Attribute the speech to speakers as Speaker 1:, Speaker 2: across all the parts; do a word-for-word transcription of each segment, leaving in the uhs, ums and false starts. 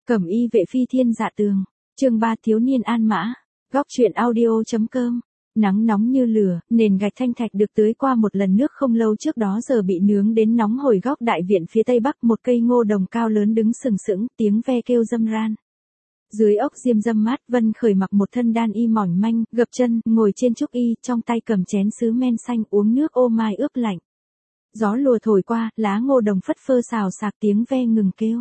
Speaker 1: Cẩm y vệ phi thiên dạ tường, chương ba thiếu niên an mã, góc truyện audio.com. Nắng nóng như lửa, nền gạch thanh thạch được tưới qua một lần nước không lâu trước đó giờ bị nướng đến nóng hổi. Góc đại viện phía tây bắc một cây ngô đồng cao lớn đứng sừng sững, tiếng ve kêu râm ran. Dưới ốc diêm râm mát, Vân Khởi mặc một thân đan y mỏng manh, gập chân, ngồi trên trúc y, trong tay cầm chén sứ men xanh uống nước ô mai ướp lạnh. Gió lùa thổi qua, lá ngô đồng phất phơ xào xạc, tiếng ve ngừng kêu.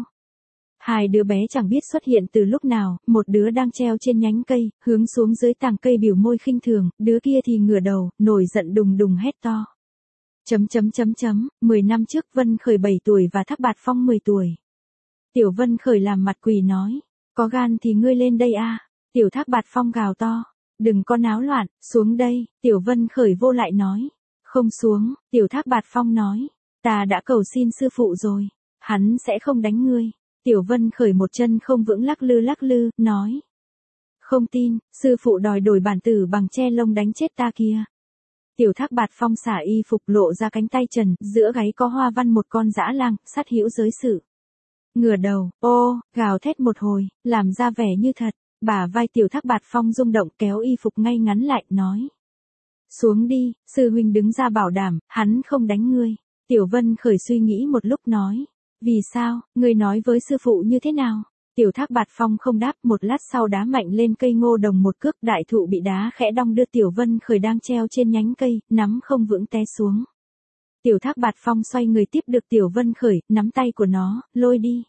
Speaker 1: Hai đứa bé chẳng biết xuất hiện từ lúc nào, một đứa đang treo trên nhánh cây, hướng xuống dưới tàng cây biểu môi khinh thường, đứa kia thì ngửa đầu, nổi giận đùng đùng hét to. Chấm chấm chấm chấm, mười năm trước Vân Khởi bảy tuổi và Thác Bạt Phong mười tuổi. Tiểu Vân Khởi làm mặt quỷ nói, có gan thì ngươi lên đây a. Tiểu Thác Bạt Phong gào to, đừng có náo loạn, xuống đây. Tiểu Vân Khởi vô lại nói, không xuống. Tiểu Thác Bạt Phong nói, ta đã cầu xin sư phụ rồi, hắn sẽ không đánh ngươi. Tiểu Vân Khởi một chân không vững lắc lư lắc lư, nói. Không tin, sư phụ đòi đổi bản tử bằng tre lông đánh chết ta kia. Tiểu Thác Bạt Phong xả y phục lộ ra cánh tay trần, giữa gáy có hoa văn một con dã lang, sát hữu giới sự. Ngửa đầu, ô, gào thét một hồi, làm ra vẻ như thật, bả vai Tiểu Thác Bạt Phong rung động kéo y phục ngay ngắn lại, nói. Xuống đi, sư huynh đứng ra bảo đảm, hắn không đánh ngươi. Tiểu Vân Khởi suy nghĩ một lúc nói. Vì sao, ngươi nói với sư phụ như thế nào? Tiểu Thác Bạt Phong không đáp, một lát sau đá mạnh lên cây ngô đồng một cước, đại thụ bị đá khẽ đong đưa Tiểu Vân Khởi đang treo trên nhánh cây, nắm không vững té xuống. Tiểu Thác Bạt Phong xoay người tiếp được Tiểu Vân Khởi, nắm tay của nó, lôi đi.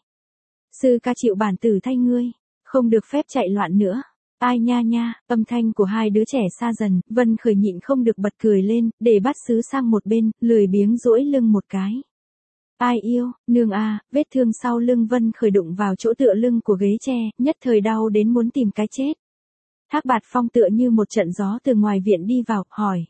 Speaker 1: Sư ca chịu bản tử thay ngươi, không được phép chạy loạn nữa. Ai nha nha, âm thanh của hai đứa trẻ xa dần, Vân Khởi nhịn không được bật cười lên, để bắt sứ sang một bên, lười biếng duỗi lưng một cái. Ai yêu, nương a, vết thương sau lưng Vân Khởi đụng vào chỗ tựa lưng của ghế tre, nhất thời đau đến muốn tìm cái chết. Thác Bạt Phong tựa như một trận gió từ ngoài viện đi vào, hỏi.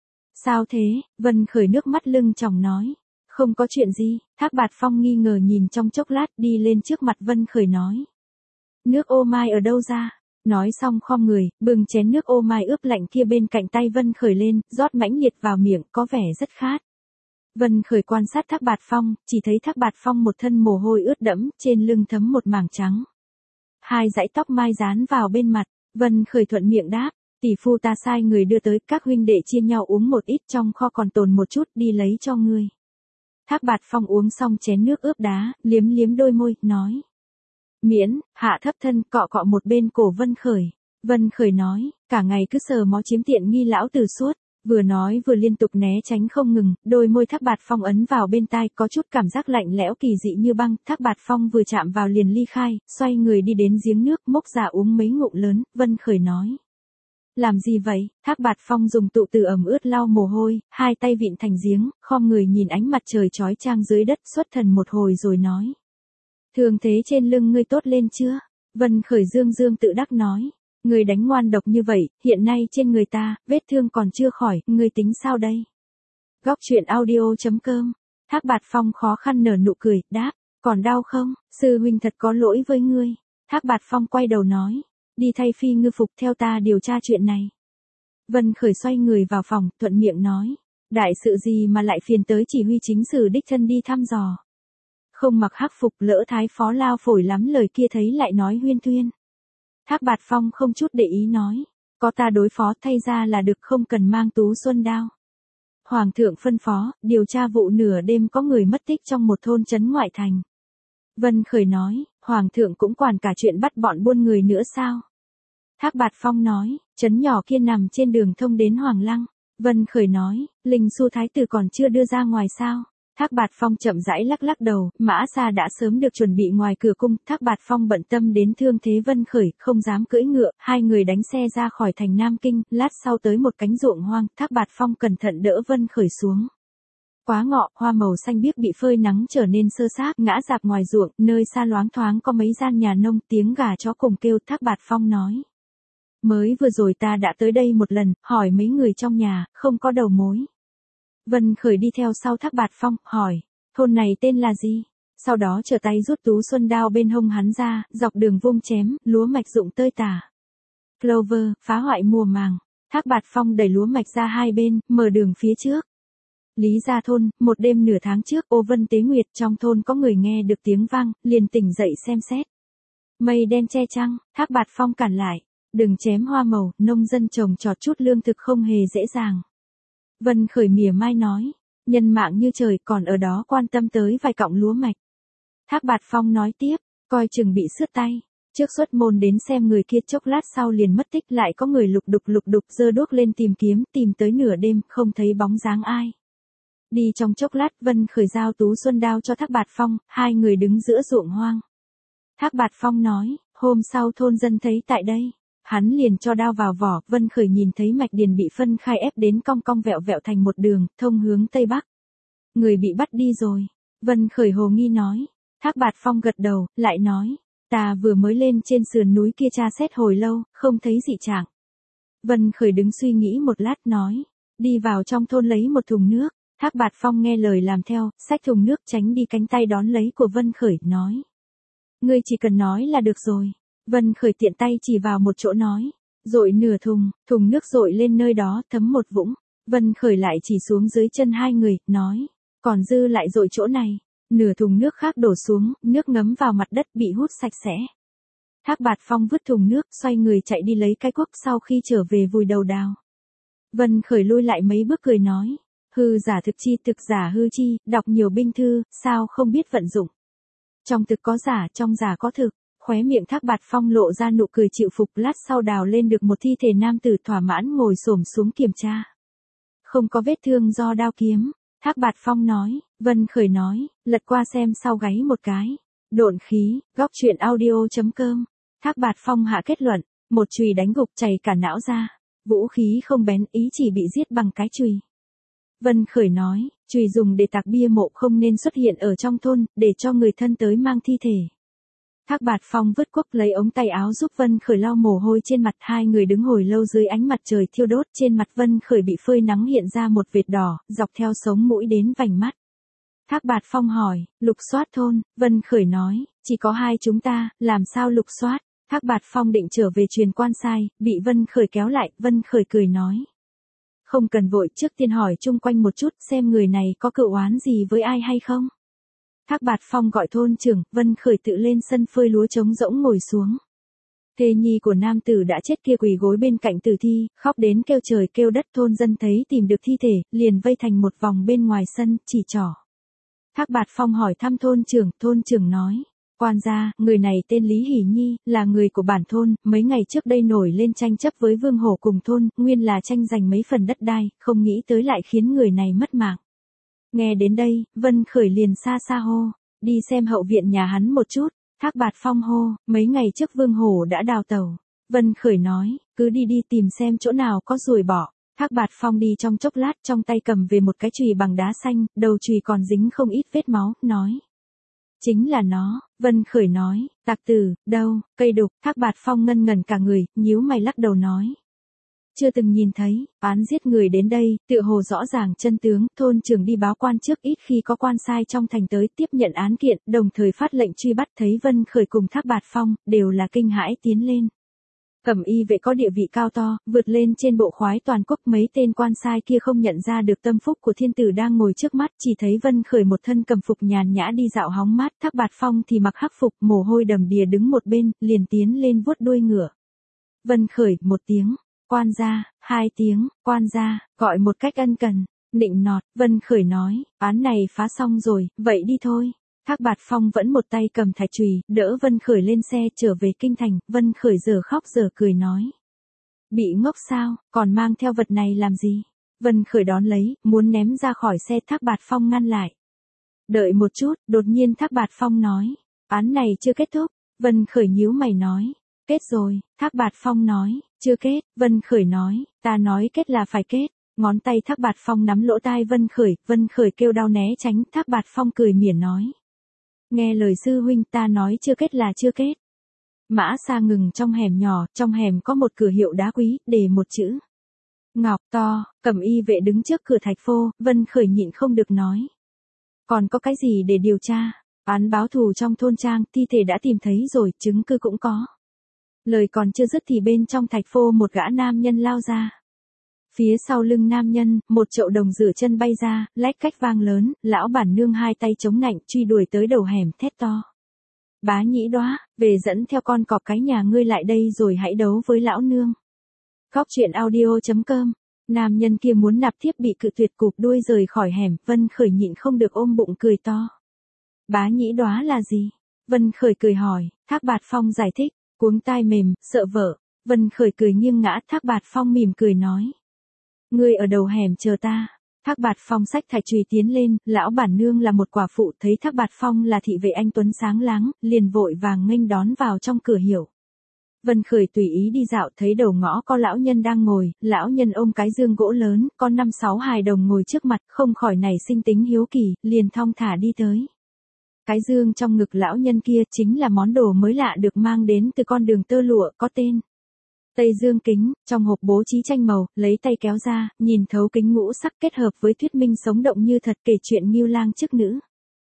Speaker 1: Sao thế? Vân Khởi nước mắt lưng tròng nói. Không có chuyện gì. Thác Bạt Phong nghi ngờ nhìn trong chốc lát, đi lên trước mặt Vân Khởi nói. Nước ô mai ở đâu ra? Nói xong khom người, bưng chén nước ô mai ướp lạnh kia bên cạnh tay Vân Khởi lên, rót mãnh liệt vào miệng, có vẻ rất khát. Vân Khởi quan sát Thác Bạt Phong, chỉ thấy Thác Bạt Phong một thân mồ hôi ướt đẫm, trên lưng thấm một mảng trắng. Hai dãy tóc mai dán vào bên mặt, Vân Khởi thuận miệng đáp, tỷ phu ta sai người đưa tới, các huynh đệ chia nhau uống một ít, trong kho còn tồn một chút, đi lấy cho ngươi. Thác Bạt Phong uống xong chén nước ướp đá, liếm liếm đôi môi, nói. Miễn, hạ thấp thân, cọ cọ một bên cổ Vân Khởi. Vân Khởi nói, cả ngày cứ sờ mó chiếm tiện nghi lão tử suốt. Vừa nói vừa liên tục né tránh không ngừng, đôi môi Thác Bạt Phong ấn vào bên tai, có chút cảm giác lạnh lẽo kỳ dị như băng. Thác Bạt Phong vừa chạm vào liền ly khai, xoay người đi đến giếng nước, mốc ra uống mấy ngụm lớn. Vân Khởi nói. Làm gì vậy? Thác Bạt Phong dùng tụ từ ẩm ướt lau mồ hôi, hai tay vịn thành giếng, khom người nhìn ánh mặt trời chói chang dưới đất, xuất thần một hồi rồi nói. Thương thế trên lưng ngươi tốt lên chưa? Vân Khởi dương dương tự đắc nói. Ngươi đánh ngoan độc như vậy, hiện nay trên người ta, vết thương còn chưa khỏi, ngươi tính sao đây? Góc truyện audio.com. Thác Bạt Phong khó khăn nở nụ cười, đáp, còn đau không? Sư huynh thật có lỗi với ngươi. Thác Bạt Phong quay đầu nói, đi thay phi ngư phục theo ta điều tra chuyện này. Vân Khởi xoay người vào phòng, thuận miệng nói, đại sự gì mà lại phiền tới chỉ huy chính sử đích thân đi thăm dò. Không mặc hắc phục, lỡ thái phó lao phổi lắm lời kia thấy lại nói huyên thuyên. Thác Bạt Phong không chút để ý nói, có ta đối phó, thay ra là được, không cần mang tú xuân đao. Hoàng thượng phân phó, điều tra vụ nửa đêm có người mất tích trong một thôn trấn ngoại thành. Vân Khởi nói, Hoàng thượng cũng quản cả chuyện bắt bọn buôn người nữa sao? Thác Bạt Phong nói, trấn nhỏ kia nằm trên đường thông đến Hoàng Lăng. Vân Khởi nói, Linh Xu Thái tử còn chưa đưa ra ngoài sao? Thác Bạt Phong chậm rãi lắc lắc đầu, Mã Sa đã sớm được chuẩn bị ngoài cửa cung. Thác Bạt Phong bận tâm đến thương thế Vân Khởi, không dám cưỡi ngựa, hai người đánh xe ra khỏi thành Nam Kinh, lát sau tới một cánh ruộng hoang, Thác Bạt Phong cẩn thận đỡ Vân Khởi xuống. Quá ngọ, hoa màu xanh biếc bị phơi nắng trở nên sơ xác, ngã rạp ngoài ruộng, nơi xa loáng thoáng có mấy gian nhà nông, tiếng gà chó cùng kêu. Thác Bạt Phong nói, mới vừa rồi ta đã tới đây một lần, hỏi mấy người trong nhà, không có đầu mối. Vân Khởi đi theo sau Thác Bạt Phong, hỏi, thôn này tên là gì? Sau đó trở tay rút tú xuân đao bên hông hắn ra, dọc đường vung chém, lúa mạch rụng tơi tả. Clover, phá hoại mùa màng. Thác Bạt Phong đẩy lúa mạch ra hai bên, mở đường phía trước. Lý gia thôn, một đêm nửa tháng trước, ô vân tế nguyệt, trong thôn có người nghe được tiếng vang, liền tỉnh dậy xem xét. Mây đen che trăng, Thác Bạt Phong cản lại. Đừng chém hoa màu, nông dân trồng trọt chút lương thực không hề dễ dàng. Vân Khởi mỉa mai nói. Nhân mạng như trời còn ở đó quan tâm tới vài cọng lúa mạch. Thác Bạt Phong nói tiếp, coi chừng bị sứt tay. Trước xuất môn đến xem người kia chốc lát sau liền mất tích, lại có người lục đục lục đục giơ đuốc lên tìm kiếm, tìm tới nửa đêm không thấy bóng dáng ai. Đi trong chốc lát Vân Khởi giao Tú Xuân đao cho Thác Bạt Phong, hai người đứng giữa ruộng hoang. Thác Bạt Phong nói, hôm sau thôn dân thấy tại đây. Hắn liền cho đao vào vỏ, Vân Khởi nhìn thấy mạch điền bị phân khai ép đến cong cong vẹo vẹo thành một đường, thông hướng Tây Bắc. Người bị bắt đi rồi. Vân Khởi hồ nghi nói. Thác Bạt Phong gật đầu, lại nói. Ta vừa mới lên trên sườn núi kia tra xét hồi lâu, không thấy dị trạng. Vân Khởi đứng suy nghĩ một lát nói. Đi vào trong thôn lấy một thùng nước. Thác Bạt Phong nghe lời làm theo, xách thùng nước tránh đi cánh tay đón lấy của Vân Khởi, nói. Ngươi chỉ cần nói là được rồi. Vân Khởi tiện tay chỉ vào một chỗ nói. Dội nửa thùng, thùng nước dội lên nơi đó, thấm một vũng. Vân Khởi lại chỉ xuống dưới chân hai người, nói. Còn dư lại dội chỗ này. Nửa thùng nước khác đổ xuống, nước ngấm vào mặt đất bị hút sạch sẽ. Thác Bạt Phong vứt thùng nước, xoay người chạy đi lấy cái cuốc, sau khi trở về vùi đầu đào. Vân Khởi lui lại mấy bước cười nói. Hư giả thực chi, thực giả hư chi, đọc nhiều binh thư, sao không biết vận dụng. Trong thực có giả, trong giả có thực. Khóe miệng Thác Bạt Phong lộ ra nụ cười chịu phục, lát sau đào lên được một thi thể nam tử thỏa mãn ngồi xổm xuống kiểm tra. Không có vết thương do đao kiếm. Thác Bạt Phong nói, Vân Khởi nói, lật qua xem sau gáy một cái. Độn khí, góc truyện audio chấm com. Thác Bạt Phong hạ kết luận, một chùy đánh gục chảy cả não ra. Vũ khí không bén, ý chỉ bị giết bằng cái chùy. Vân Khởi nói, chùy dùng để tạc bia mộ không nên xuất hiện ở trong thôn, để cho người thân tới mang thi thể. Thác Bạt Phong vứt cuốc lấy ống tay áo giúp Vân Khởi lau mồ hôi trên mặt, hai người đứng hồi lâu dưới ánh mặt trời thiêu đốt, trên mặt Vân Khởi bị phơi nắng hiện ra một vệt đỏ, dọc theo sống mũi đến vành mắt. Thác Bạt Phong hỏi, lục soát thôn, Vân Khởi nói, chỉ có hai chúng ta, làm sao lục soát? Thác Bạt Phong định trở về truyền quan sai, bị Vân Khởi kéo lại, Vân Khởi cười nói. Không cần vội, trước tiên hỏi chung quanh một chút, xem người này có cựu oán gì với ai hay không. Thác Bạt Phong gọi thôn trưởng, Vân Khởi tự lên sân phơi lúa trống rỗng ngồi xuống. Thê nhi của nam tử đã chết kia quỳ gối bên cạnh tử thi, khóc đến kêu trời kêu đất, thôn dân thấy tìm được thi thể, liền vây thành một vòng bên ngoài sân, chỉ trỏ. Thác Bạt Phong hỏi thăm thôn trưởng, thôn trưởng nói. Quan gia, người này tên Lý Hỷ Nhi, là người của bản thôn, mấy ngày trước đây nổi lên tranh chấp với Vương Hổ cùng thôn, nguyên là tranh giành mấy phần đất đai, không nghĩ tới lại khiến người này mất mạng. Nghe đến đây, Vân Khởi liền xa xa hô, đi xem hậu viện nhà hắn một chút. Thác Bạt Phong hô, mấy ngày trước Vương Hổ đã đào tẩu. Vân Khởi nói, cứ đi đi tìm xem chỗ nào có ruồi bọ. Thác Bạt Phong đi trong chốc lát, trong tay cầm về một cái chùy bằng đá xanh, đầu chùy còn dính không ít vết máu, nói. Chính là nó. Vân Khởi nói, tặc tử, đâu, cây đục. Thác Bạt Phong ngân ngần cả người, nhíu mày lắc đầu nói. Chưa từng nhìn thấy, án giết người đến đây, tựa hồ rõ ràng chân tướng, thôn trưởng đi báo quan trước, ít khi có quan sai trong thành tới tiếp nhận án kiện, đồng thời phát lệnh truy bắt, thấy Vân Khởi cùng Thác Bạt Phong, đều là kinh hãi tiến lên. Cẩm y vệ có địa vị cao to, vượt lên trên bộ khoái toàn quốc, mấy tên quan sai kia không nhận ra được tâm phúc của thiên tử đang ngồi trước mắt, chỉ thấy Vân Khởi một thân cầm phục nhàn nhã đi dạo hóng mát, Thác Bạt Phong thì mặc hắc phục, mồ hôi đầm đìa đứng một bên, liền tiến lên vuốt đuôi ngựa. Vân Khởi, một tiếng. Quan gia, hai tiếng, quan gia, gọi một cách ân cần, nịnh nọt. Vân Khởi nói, án này phá xong rồi, vậy đi thôi. Thác Bạt Phong vẫn một tay cầm thạch chùy, đỡ Vân Khởi lên xe trở về kinh thành. Vân Khởi giờ khóc giờ cười nói. Bị ngốc sao, còn mang theo vật này làm gì? Vân Khởi đón lấy, muốn ném ra khỏi xe, Thác Bạt Phong ngăn lại. Đợi một chút, đột nhiên Thác Bạt Phong nói. Án này chưa kết thúc. Vân Khởi nhíu mày nói. Kết rồi. Thác Bạt Phong nói. Chưa kết. Vân Khởi nói. Ta nói kết là phải kết. Ngón tay Thác Bạt Phong nắm lỗ tai Vân Khởi. Vân Khởi kêu đau né tránh. Thác Bạt Phong cười mỉa nói. Nghe lời sư huynh, ta nói chưa kết là chưa kết. Mã xa ngừng trong hẻm nhỏ, trong hẻm có một cửa hiệu đá quý, để một chữ. Ngọc to, Cẩm y vệ đứng trước cửa thạch phô, Vân Khởi nhịn không được nói. Còn có cái gì để điều tra? Án báo thù trong thôn trang, thi thể đã tìm thấy rồi, chứng cứ cũng có. Lời còn chưa dứt thì bên trong thạch phô một gã nam nhân lao ra. Phía sau lưng nam nhân, một chậu đồng rửa chân bay ra, lách cách vang lớn, lão bản nương hai tay chống nạnh truy đuổi tới đầu hẻm thét to. Bá Nhĩ Đóa, về dẫn theo con cọp cái nhà ngươi lại đây rồi hãy đấu với lão nương. Góc truyện audio chấm com. Nam nhân kia muốn nạp thiếp bị cự tuyệt, cụp đuôi rời khỏi hẻm, Vân Khởi nhịn không được ôm bụng cười to. Bá Nhĩ Đóa là gì? Vân Khởi cười hỏi. Thác Bạt Phong giải thích. Cuống tai mềm, sợ vợ. Vân Khởi cười nghiêng ngã, Thác Bạt Phong mỉm cười nói. Ngươi ở đầu hẻm chờ ta. Thác Bạt Phong xách thạch chùy tiến lên, lão bản nương là một quả phụ, thấy Thác Bạt Phong là thị vệ anh tuấn sáng láng, liền vội vàng nghênh đón vào trong cửa hiểu. Vân Khởi tùy ý đi dạo, thấy đầu ngõ có lão nhân đang ngồi, lão nhân ôm cái dương gỗ lớn, có năm sáu hài đồng ngồi trước mặt, không khỏi nảy sinh tính hiếu kỳ, liền thong thả đi tới. Cái dương trong ngực lão nhân kia chính là món đồ mới lạ được mang đến từ con đường tơ lụa có tên Tây Dương kính, trong hộp bố trí tranh màu, lấy tay kéo ra, nhìn thấu kính ngũ sắc kết hợp với thuyết minh sống động như thật kể chuyện Ngưu Lang chức nữ.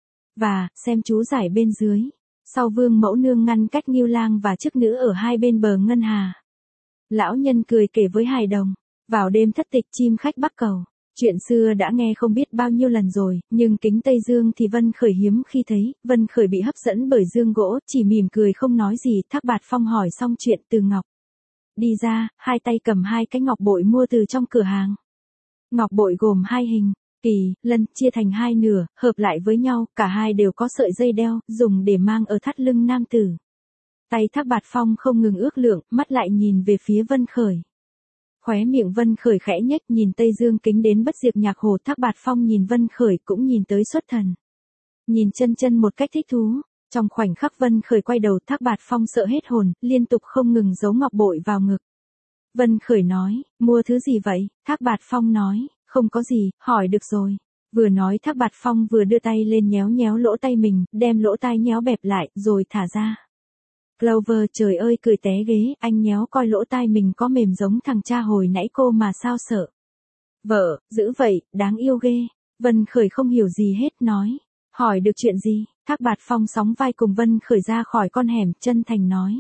Speaker 1: Và, xem chú giải bên dưới. Sau vương mẫu nương ngăn cách Ngưu Lang và chức nữ ở hai bên bờ ngân hà. Lão nhân cười kể với hài đồng. Vào đêm thất tịch chim khách bắc cầu. Chuyện xưa đã nghe không biết bao nhiêu lần rồi, nhưng kính Tây Dương thì Vân Khởi hiếm khi thấy. Vân Khởi bị hấp dẫn bởi dương gỗ, chỉ mỉm cười không nói gì. Thác Bạt Phong hỏi xong chuyện Từ Ngọc. Đi ra, hai tay cầm hai cái ngọc bội mua từ trong cửa hàng. Ngọc bội gồm hai hình, kỳ, lân, chia thành hai nửa, hợp lại với nhau, cả hai đều có sợi dây đeo, dùng để mang ở thắt lưng nam tử. Tay Thác Bạt Phong không ngừng ước lượng, mắt lại nhìn về phía Vân Khởi. Khóe miệng Vân Khởi khẽ nhếch, nhìn Tây Dương kính đến bất diệt nhạc hồ. Thác Bạt Phong nhìn Vân Khởi cũng nhìn tới xuất thần. Nhìn chân chân một cách thích thú. Trong khoảnh khắc Vân Khởi quay đầu, Thác Bạt Phong sợ hết hồn, liên tục không ngừng giấu ngọc bội vào ngực. Vân Khởi nói, mua thứ gì vậy? Thác Bạt Phong nói, không có gì, hỏi được rồi. Vừa nói Thác Bạt Phong vừa đưa tay lên nhéo nhéo lỗ tay mình, đem lỗ tai nhéo bẹp lại, rồi thả ra. Clover, trời ơi, cười té ghế, anh nhéo coi lỗ tai mình có mềm giống thằng cha hồi nãy cô mà sao sợ. Vợ, dữ vậy, đáng yêu ghê. Vân Khởi không hiểu gì hết, nói, hỏi được chuyện gì? Thác Bạt Phong sóng vai cùng Vân Khởi ra khỏi con hẻm, chân thành nói.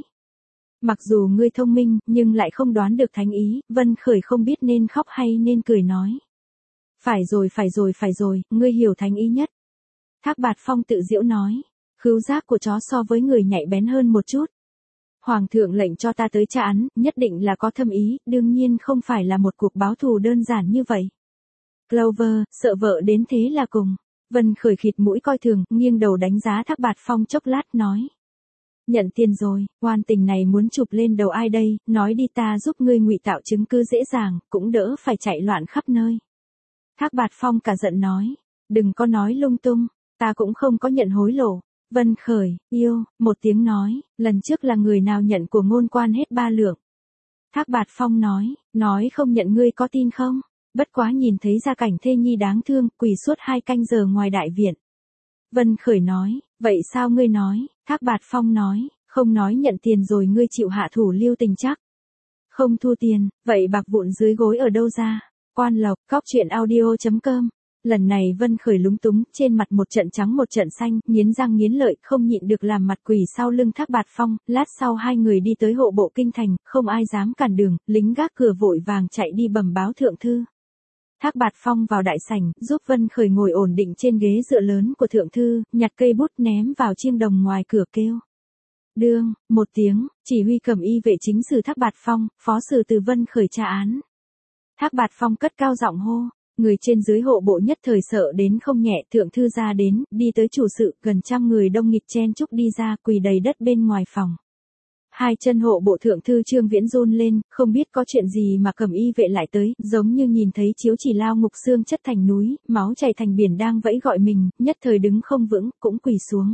Speaker 1: Mặc dù ngươi thông minh, nhưng lại không đoán được thánh ý. Vân Khởi không biết nên khóc hay nên cười nói. Phải rồi phải rồi phải rồi, ngươi hiểu thánh ý nhất. Thác Bạt Phong tự giễu nói. Khứu giác của chó so với người nhạy bén hơn một chút. Hoàng thượng lệnh cho ta tới tra án, nhất định là có thâm ý, đương nhiên không phải là một cuộc báo thù đơn giản như vậy. Clover, sợ vợ đến thế là cùng. Vân Khởi khịt mũi coi thường, nghiêng đầu đánh giá Thác Bạt Phong chốc lát nói. Nhận tiền rồi, oan tình này muốn chụp lên đầu ai đây, nói đi ta giúp ngươi ngụy tạo chứng cứ dễ dàng, cũng đỡ phải chạy loạn khắp nơi. Thác Bạt Phong cả giận nói, đừng có nói lung tung, ta cũng không có nhận hối lộ. Vân Khởi, yêu, một tiếng nói, lần trước là người nào nhận của ngôn quan hết ba lượng. Thác Bạt Phong nói, nói không nhận ngươi có tin không? Bất quá nhìn thấy gia cảnh thê nhi đáng thương, quỳ suốt hai canh giờ ngoài đại viện. Vân Khởi nói, vậy sao ngươi nói? Thác Bạt Phong nói, không nói nhận tiền rồi ngươi chịu hạ thủ lưu tình chắc. Không thu tiền, vậy bạc vụn dưới gối ở đâu ra? Quan Lộc, góc truyện audio chấm com. Lần này Vân Khởi lúng túng, trên mặt một trận trắng một trận xanh, nghiến răng nghiến lợi, không nhịn được làm mặt quỳ sau lưng Thác Bạt Phong. Lát sau hai người đi tới hộ bộ kinh thành, không ai dám cản đường, lính gác cửa vội vàng chạy đi bẩm báo thượng thư. Thác Bạt Phong vào đại sảnh, giúp Vân Khởi ngồi ổn định trên ghế dựa lớn của thượng thư, nhặt cây bút ném vào chiêng đồng ngoài cửa kêu. Đương, một tiếng, chỉ huy cầm y vệ chính sử Thác Bạt Phong, phó sử từ Vân Khởi tra án. Thác Bạt Phong cất cao giọng hô, người trên dưới hộ bộ nhất thời sợ đến không nhẹ, thượng thư ra đến, đi tới chủ sự, gần trăm người đông nghịt chen chúc đi ra, quỳ đầy đất bên ngoài phòng. Hai chân hộ bộ thượng thư Trương Viễn run lên, không biết có chuyện gì mà cầm y vệ lại tới, giống như nhìn thấy chiếu chỉ lao ngục xương chất thành núi, máu chảy thành biển đang vẫy gọi mình, nhất thời đứng không vững, cũng quỳ xuống.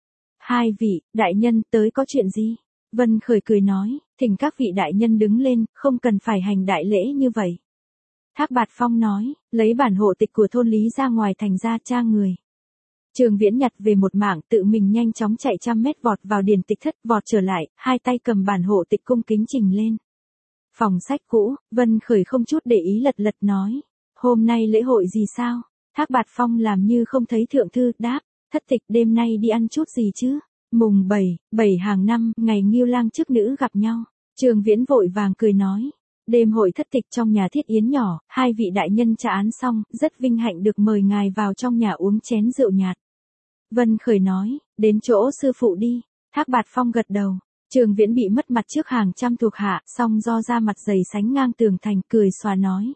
Speaker 1: Hai vị, đại nhân, tới có chuyện gì? Vân Khởi cười nói, thỉnh các vị đại nhân đứng lên, không cần phải hành đại lễ như vậy. Thác Bạt Phong nói, lấy bản hộ tịch của thôn lý ra ngoài thành ra tra người. Trương Viễn nhặt về một mảng, tự mình nhanh chóng chạy trăm mét vọt vào điền tịch thất, vọt trở lại, hai tay cầm bản hộ tịch cung kính trình lên. Phòng sách cũ, Vân Khởi không chút để ý lật lật nói, hôm nay lễ hội gì sao? Thác Bạt Phong làm như không thấy thượng thư, đáp, thất tịch đêm nay đi ăn chút gì chứ? Mùng bảy, bảy hàng năm, ngày Ngưu Lang chức nữ gặp nhau. Trương Viễn vội vàng cười nói. Đêm hội thất tịch trong nhà thiết yến nhỏ, hai vị đại nhân tra án xong, rất vinh hạnh được mời ngài vào trong nhà uống chén rượu nhạt. Vân Khởi nói, đến chỗ sư phụ đi. Thác Bạt Phong gật đầu. Trường Viễn bị mất mặt trước hàng trăm thuộc hạ, song do ra mặt dày sánh ngang tường thành, cười xòa nói.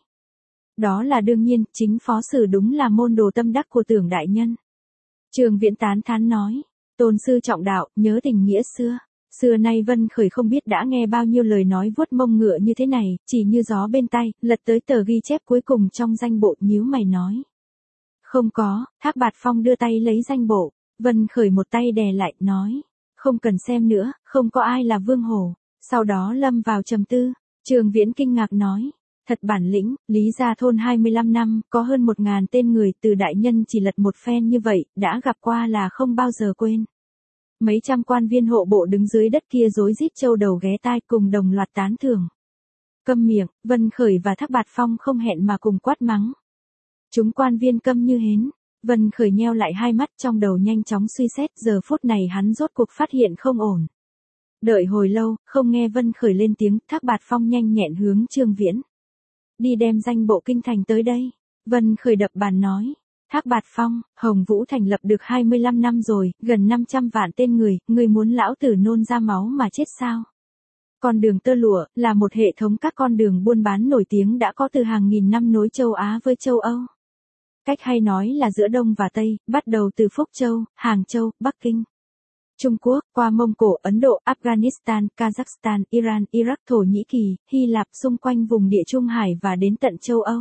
Speaker 1: Đó là đương nhiên, chính phó sử đúng là môn đồ tâm đắc của Tưởng đại nhân. Trường Viễn tán thán nói. Tôn sư trọng đạo, nhớ tình nghĩa xưa. Xưa nay Vân Khởi không biết đã nghe bao nhiêu lời nói vuốt mông ngựa như thế này, chỉ như gió bên tay, lật tới tờ ghi chép cuối cùng trong danh bộ, nhíu mày nói. Không có. Thác Bạt Phong đưa tay lấy danh bộ. Vân Khởi một tay đè lại, nói. Không cần xem nữa, không có ai là Vương Hổ. Sau đó lâm vào trầm tư. Trường Viễn kinh ngạc nói. Thật bản lĩnh, Lý gia thôn hai mươi lăm năm, có hơn một ngàn tên người, từ đại nhân chỉ lật một phen như vậy, đã gặp qua là không bao giờ quên. Mấy trăm quan viên hộ bộ đứng dưới đất kia rối rít châu đầu ghé tai cùng đồng loạt tán thưởng. Câm miệng, Vân Khởi và Thác Bạt Phong không hẹn mà cùng quát mắng. Chúng quan viên câm như hến. Vân Khởi nheo lại hai mắt, trong đầu nhanh chóng suy xét, giờ phút này hắn rốt cuộc phát hiện không ổn. Đợi hồi lâu, không nghe Vân Khởi lên tiếng, Thác Bạt Phong nhanh nhẹn hướng Trương Viễn. Đi đem danh bộ kinh thành tới đây. Vân Khởi đập bàn nói. Thác Bạt Phong, Hồng Vũ thành lập được hai mươi lăm năm rồi, gần năm trăm vạn tên người, người muốn lão tử nôn ra máu mà chết sao? Con đường tơ lụa, là một hệ thống các con đường buôn bán nổi tiếng đã có từ hàng nghìn năm nối châu Á với châu Âu. Cách hay nói là giữa Đông và Tây, bắt đầu từ Phúc Châu, Hàng Châu, Bắc Kinh, Trung Quốc, qua Mông Cổ, Ấn Độ, Afghanistan, Kazakhstan, Iran, Iraq, Thổ Nhĩ Kỳ, Hy Lạp, xung quanh vùng địa Trung Hải và đến tận châu Âu.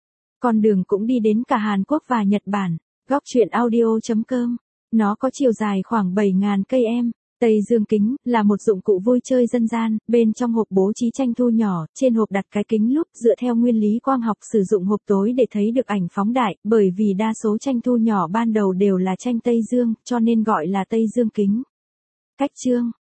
Speaker 1: Con đường cũng đi đến cả Hàn Quốc và Nhật Bản. Góc truyện audio chấm com. Nó có chiều dài khoảng bảy nghìn cây em. Tây Dương kính, là một dụng cụ vui chơi dân gian, bên trong hộp bố trí tranh thu nhỏ, trên hộp đặt cái kính lúp, dựa theo nguyên lý quang học sử dụng hộp tối để thấy được ảnh phóng đại, bởi vì đa số tranh thu nhỏ ban đầu đều là tranh Tây Dương, cho nên gọi là Tây Dương kính. Cách chương